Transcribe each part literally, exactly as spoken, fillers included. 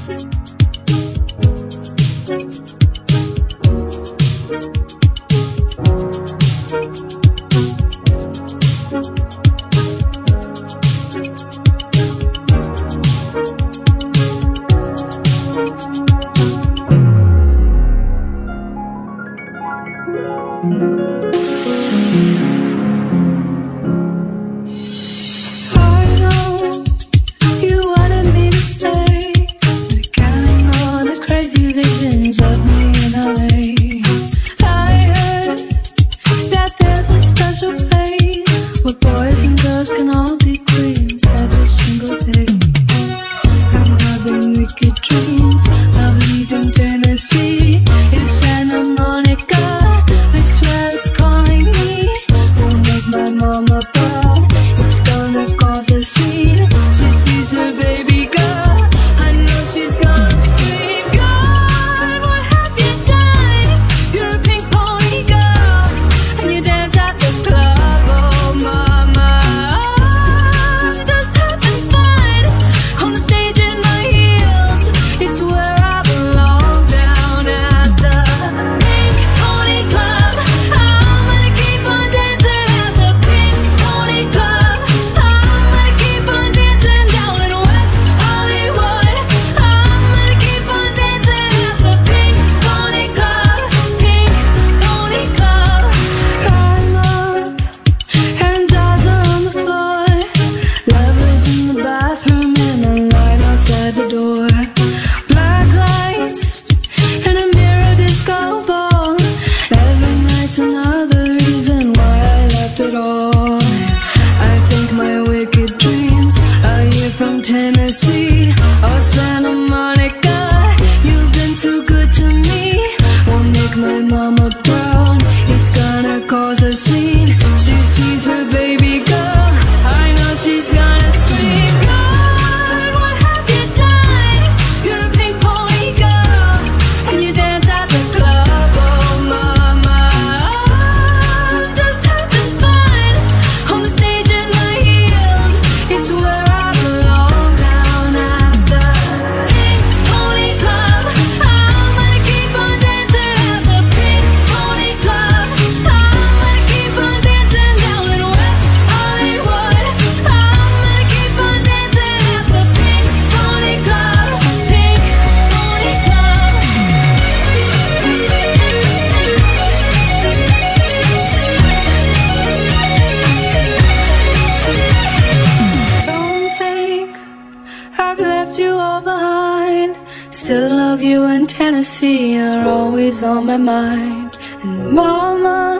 On my mind. And mama,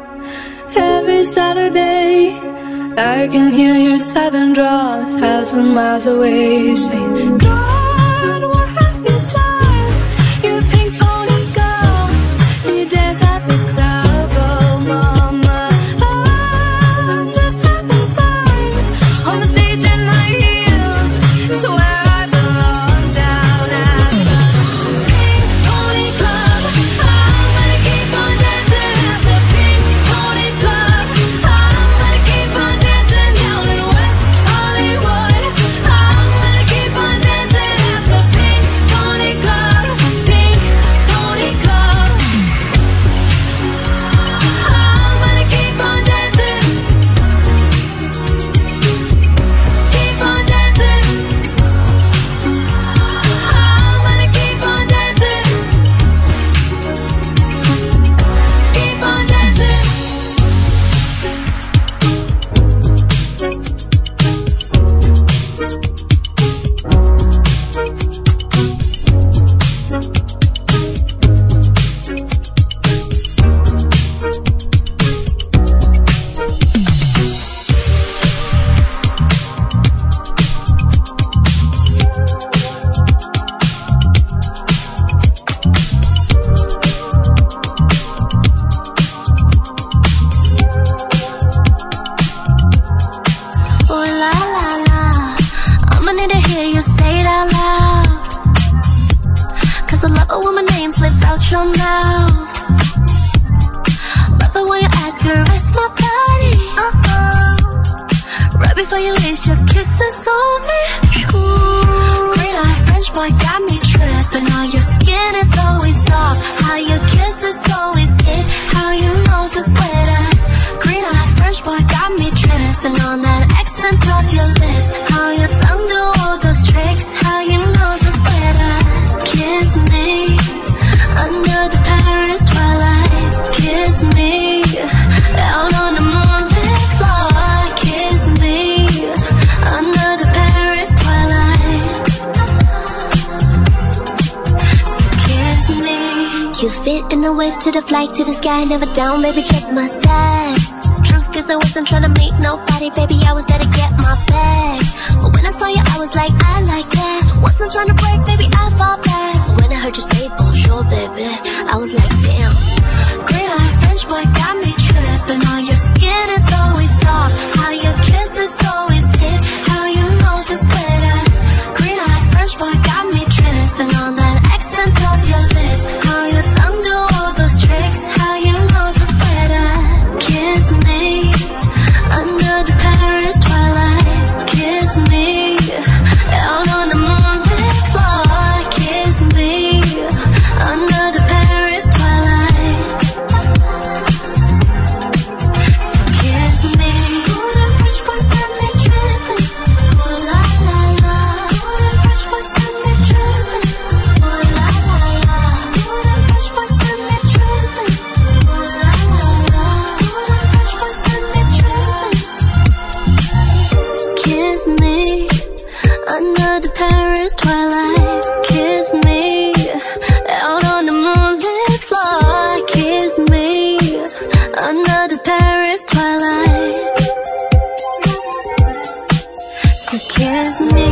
every Saturday I can hear your southern drawl a thousand miles away, saying, God, what have you done? You're a pink pony girl, and you dance at the club. Oh mama, I'm just having fun on the stage in my heels. It's where I belong, down at the Pink Pony Club. Your mouth. Love it when you ask, caress my body. Uh-oh. Right before you lace your kisses on me. Ooh. Green eye French boy got me fit in the whip to the flight to the sky, never down, baby, check my stats. Truth is I wasn't trying to meet nobody, baby, I was there to get my bag. But when I saw you, I was like, I like that. Wasn't trying to break, baby, I fall back. But when I heard you say bonjour, baby, I was like, damn. Green eye French boy got me tripping. On your skin is always soft, how your kiss is always hit, how you nose is sweater. Green eye French boy got me tripping on that accent of your lips, how your tongue do all those tricks, how you nose is sweater. Kiss me under the Paris twilight. Kiss me out on the moonlit floor. Kiss me under the Paris twilight. So kiss me. Ooh, them French boys got me tripping. Ooh la la la. Ooh, them French boys got me tripping. Ooh la la la. Ooh, them French boys got me tripping. Ooh la la la. Ooh, them French boys got me tripping. Kiss me under the Paris twilight. Kiss me out on the moonlit floor. Kiss me under the Paris twilight. So kiss me.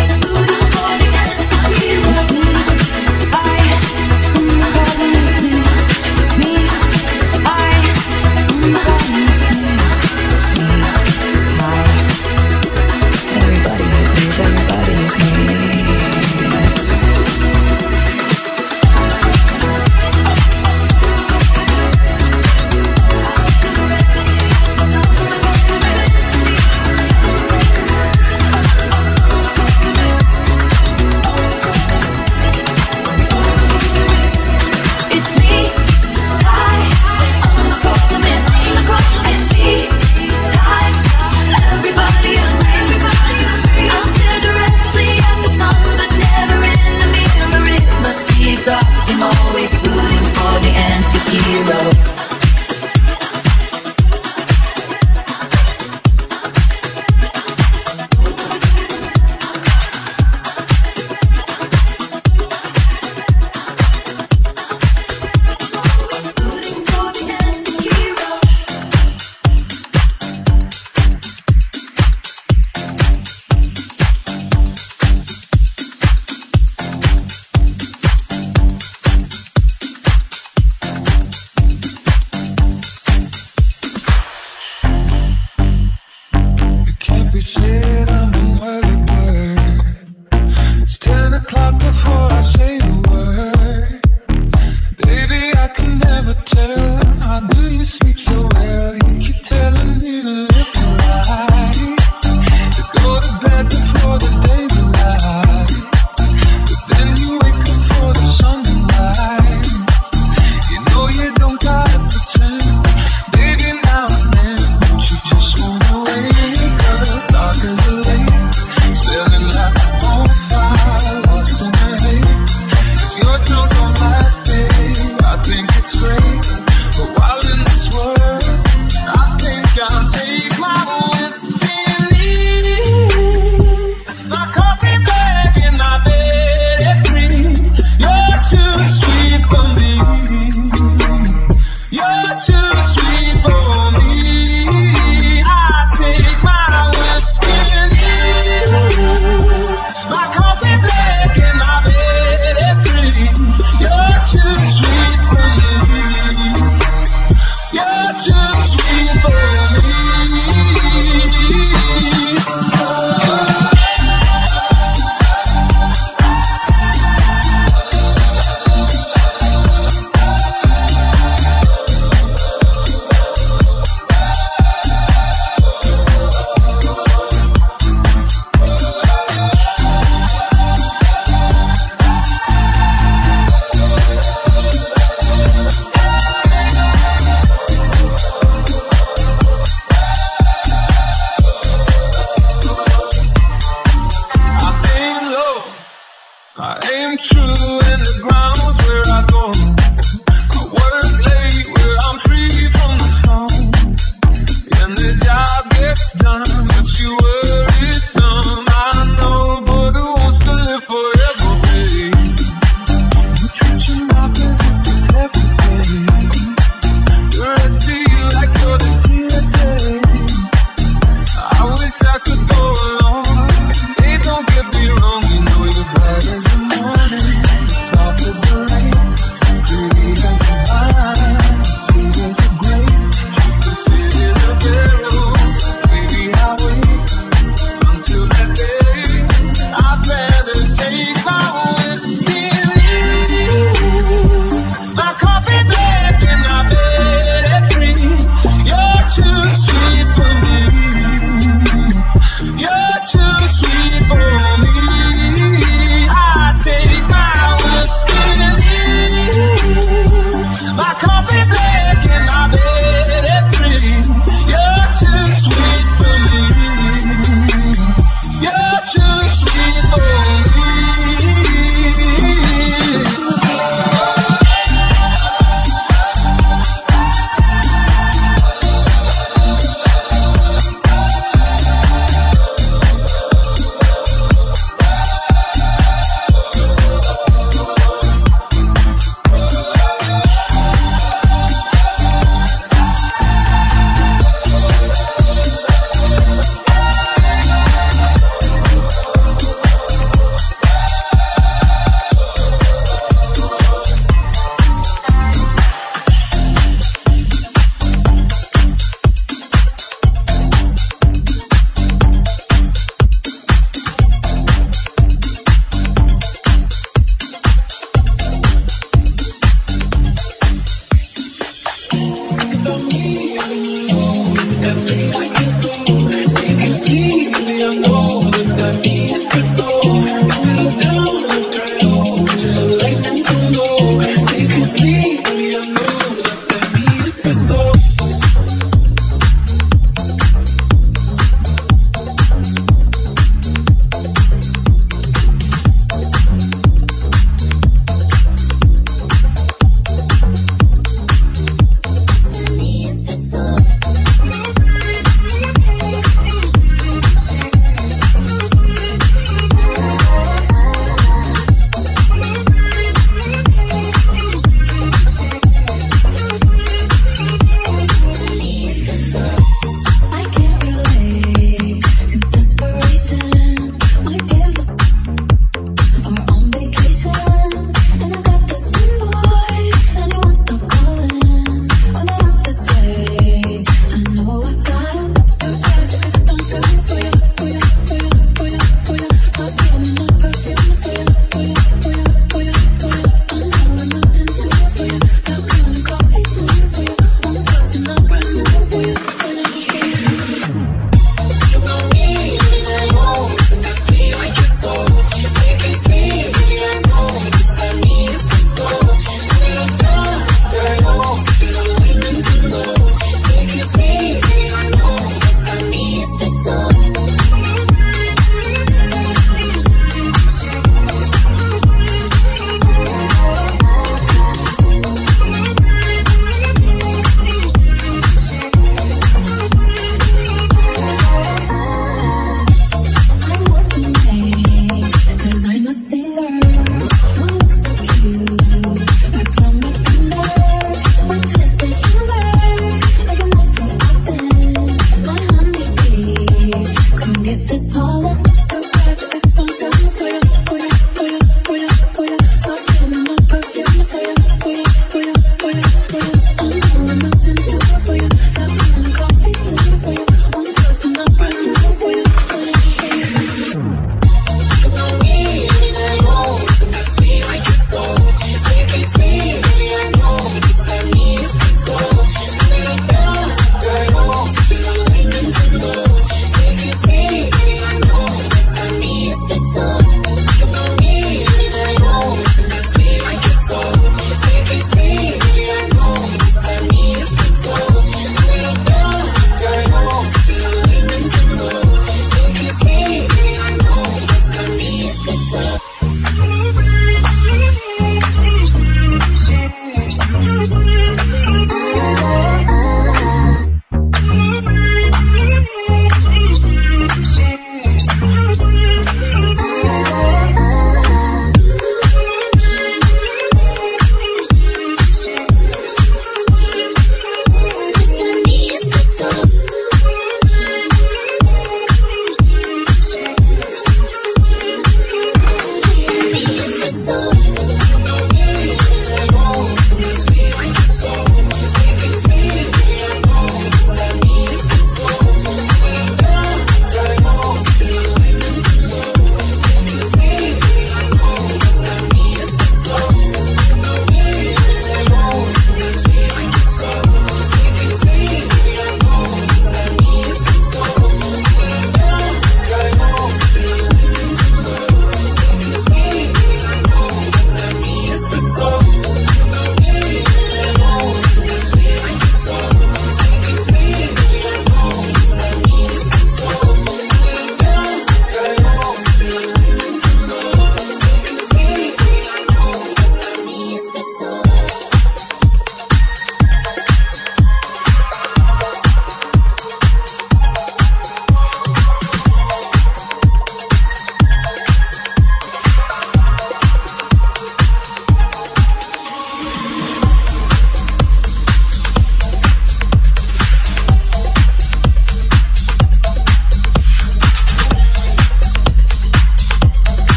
Makes me the clock before I say a word. Baby, I can never tell. How do you sleep so well? You keep telling me to live right, to go to bed before the day's alive. But then you wake up for the sun to rise. You know you don't gotta pretend. Baby, now and then, don't you just wanna wake up? Dark as the lake, spilling like a bonfire, lost in the haze. If you're drunk on life, babe, I think it's great. But while in this world, I think I'll take my whiskey and leave. My coffee bag in my bed at three. You're too sweet for me. You're too sweet for me. I take my whiskey and leave. My coffee bag in my bed at three. You're too sweet for me. You're too sweet for me. I aim true in the grounds where I go. I work late where I'm free from the phone. And the job gets done, but you worry some. I know, but who wants to live forever, babe? You treat your mouth as if it's heaven's gate. The rest of you like you're the T S A. I wish I could go along. Hey, don't get me wrong, you know you're bright as the morning, soft as the rain, pretty as the vine, sweet as a grape. You can sit in a barrel, baby, I'll wait until that day. I'd rather take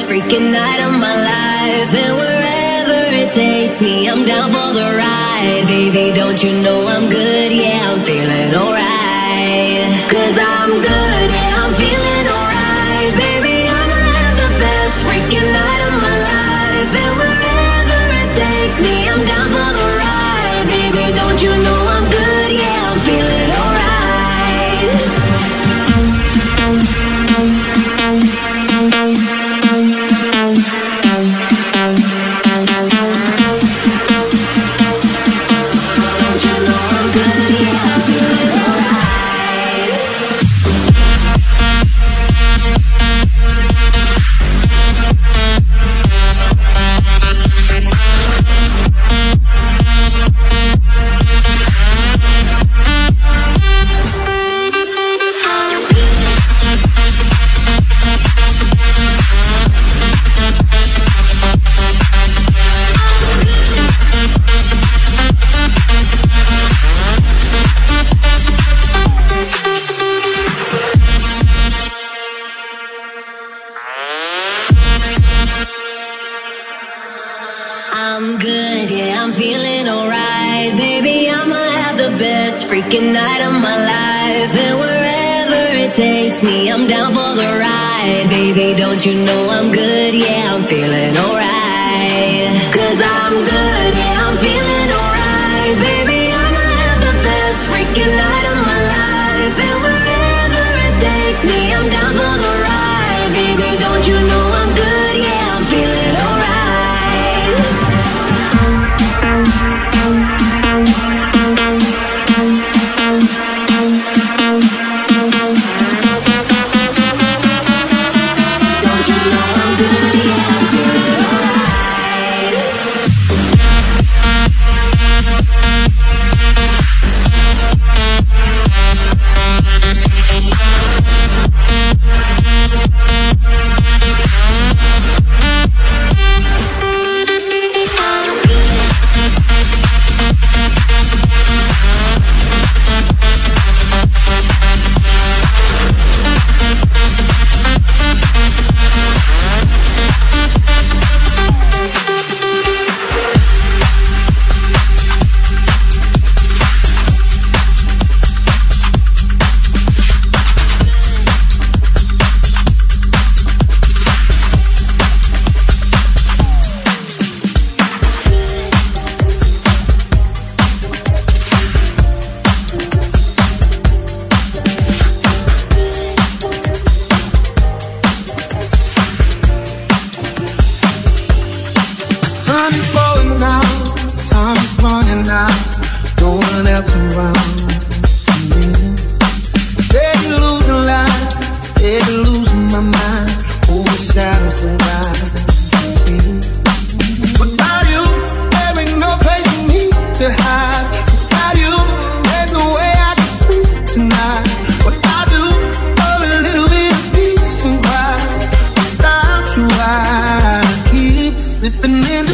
best freaking night of my life. And wherever it takes me, I'm down for the ride. Baby, don't you know I'm good? Yeah, I'm feeling alright. Cause I'm good, yeah, I'm feeling alright. Baby, I'ma have the best freaking night of my life. And wherever it takes me, I'm down for the ride. Baby, don't you know I'm good? Yeah, I'm feeling alright. I'm good, yeah, I'm feeling alright. Baby, I'ma have the best freaking night of my life. And wherever it takes me, I'm down for the ride. Baby, don't you know I'm good? Yeah, I'm feeling alright. Cause I'm good, yeah, I'm feeling alright. Baby, I'ma have the best freaking night of my life. And wherever it takes me, I'm down for the ride. Baby, don't you know I'm good? Yeah, I'm feeling alright. Slipping in the